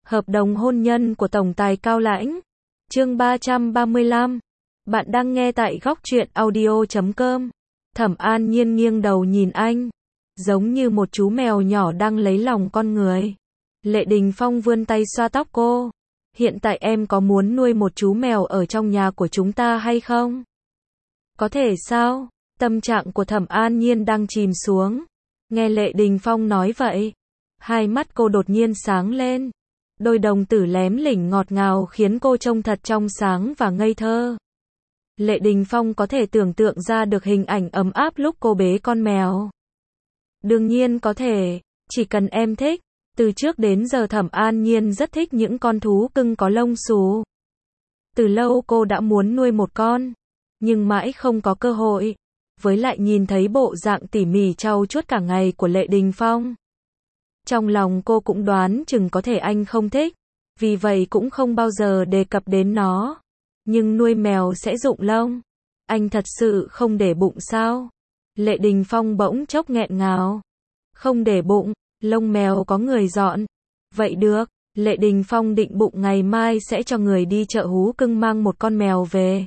Hợp đồng hôn nhân của tổng tài Cao Lãnh. Chương 335. Bạn đang nghe tại góc truyện audio.com. Thẩm An Nhiên nghiêng đầu nhìn anh, giống như một chú mèo nhỏ đang lấy lòng con người. Lệ Đình Phong vươn tay xoa tóc cô. Hiện tại em có muốn nuôi một chú mèo ở trong nhà của chúng ta hay không? Có thể sao? Tâm trạng của Thẩm An Nhiên đang chìm xuống. Nghe Lệ Đình Phong nói vậy, hai mắt cô đột nhiên sáng lên. Đôi đồng tử lém lỉnh ngọt ngào khiến cô trông thật trong sáng và ngây thơ. Lệ Đình Phong có thể tưởng tượng ra được hình ảnh ấm áp lúc cô bế con mèo. Đương nhiên có thể, chỉ cần em thích. Từ trước đến giờ Thẩm An Nhiên rất thích những con thú cưng có lông xù. Từ lâu cô đã muốn nuôi một con, nhưng mãi không có cơ hội. Với lại nhìn thấy bộ dạng tỉ mỉ trau chuốt cả ngày của Lệ Đình Phong, trong lòng cô cũng đoán chừng có thể anh không thích, vì vậy cũng không bao giờ đề cập đến nó. Nhưng nuôi mèo sẽ rụng lông, anh thật sự không để bụng sao? Lệ Đình Phong bỗng chốc nghẹn ngào. Không để bụng, lông mèo có người dọn. Vậy được, Lệ Đình Phong định bụng ngày mai sẽ cho người đi chợ hú cưng mang một con mèo về.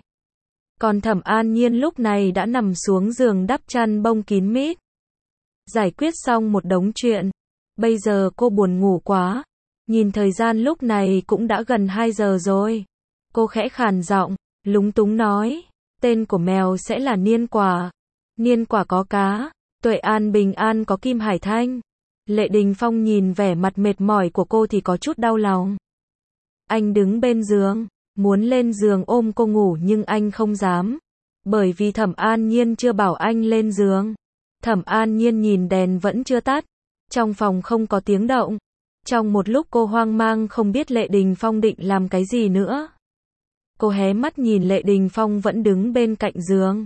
Còn Thẩm An Nhiên lúc này đã nằm xuống giường đắp chăn bông kín mít. Giải quyết xong một đống chuyện. Bây giờ cô buồn ngủ quá. Nhìn thời gian lúc này cũng đã gần 2 giờ rồi. Cô khẽ khàn giọng, lúng túng nói. Tên của mèo sẽ là Niên Quả. Niên Quả có cá, Tuệ An Bình An có Kim Hải Thanh. Lệ Đình Phong nhìn vẻ mặt mệt mỏi của cô thì có chút đau lòng. Anh đứng bên giường, muốn lên giường ôm cô ngủ nhưng anh không dám. Bởi vì Thẩm An Nhiên chưa bảo anh lên giường. Thẩm An Nhiên nhìn đèn vẫn chưa tắt. Trong phòng không có tiếng động. Trong một lúc cô hoang mang không biết Lệ Đình Phong định làm cái gì nữa. Cô hé mắt nhìn Lệ Đình Phong vẫn đứng bên cạnh giường.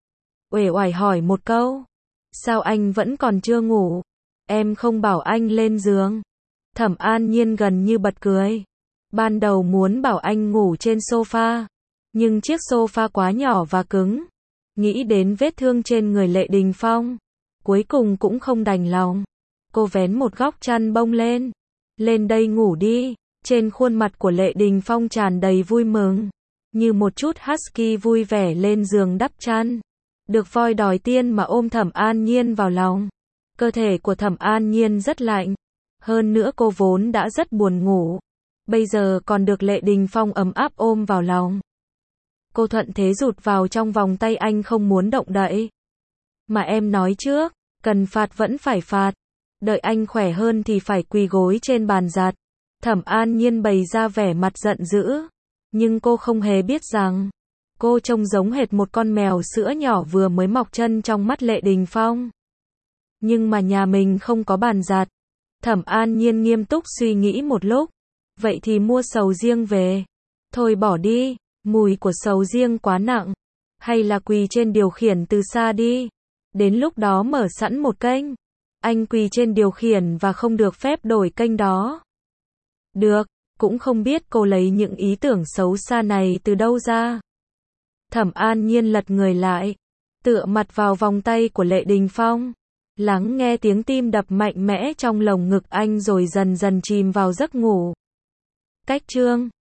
Uể oải hỏi một câu. Sao anh vẫn còn chưa ngủ? Em không bảo anh lên giường. Thẩm An Nhiên gần như bật cười. Ban đầu muốn bảo anh ngủ trên sofa, nhưng chiếc sofa quá nhỏ và cứng. Nghĩ đến vết thương trên người Lệ Đình Phong, cuối cùng cũng không đành lòng. Cô vén một góc chăn bông lên. Lên đây ngủ đi. Trên khuôn mặt của Lệ Đình Phong tràn đầy vui mừng, như một chút husky vui vẻ lên giường đắp chăn. Được voi đòi tiên mà ôm Thẩm An Nhiên vào lòng. Cơ thể của Thẩm An Nhiên rất lạnh. Hơn nữa cô vốn đã rất buồn ngủ. Bây giờ còn được Lệ Đình Phong ấm áp ôm vào lòng. Cô thuận thế rụt vào trong vòng tay anh không muốn động đậy. Mà em nói trước, cần phạt vẫn phải phạt. Đợi anh khỏe hơn thì phải quỳ gối trên bàn giặt. Thẩm An Nhiên bày ra vẻ mặt giận dữ. Nhưng cô không hề biết rằng, cô trông giống hệt một con mèo sữa nhỏ vừa mới mọc chân trong mắt Lệ Đình Phong. Nhưng mà nhà mình không có bàn giặt. Thẩm An Nhiên nghiêm túc suy nghĩ một lúc. Vậy thì mua sầu riêng về. Thôi bỏ đi, mùi của sầu riêng quá nặng. Hay là quỳ trên điều khiển từ xa đi. Đến lúc đó mở sẵn một kênh. Anh quỳ trên điều khiển và không được phép đổi kênh đó. Được, cũng không biết cô lấy những ý tưởng xấu xa này từ đâu ra. Thẩm An Nhiên lật người lại, tựa mặt vào vòng tay của Lệ Đình Phong. Lắng nghe tiếng tim đập mạnh mẽ trong lồng ngực anh rồi dần dần chìm vào giấc ngủ. Cách chương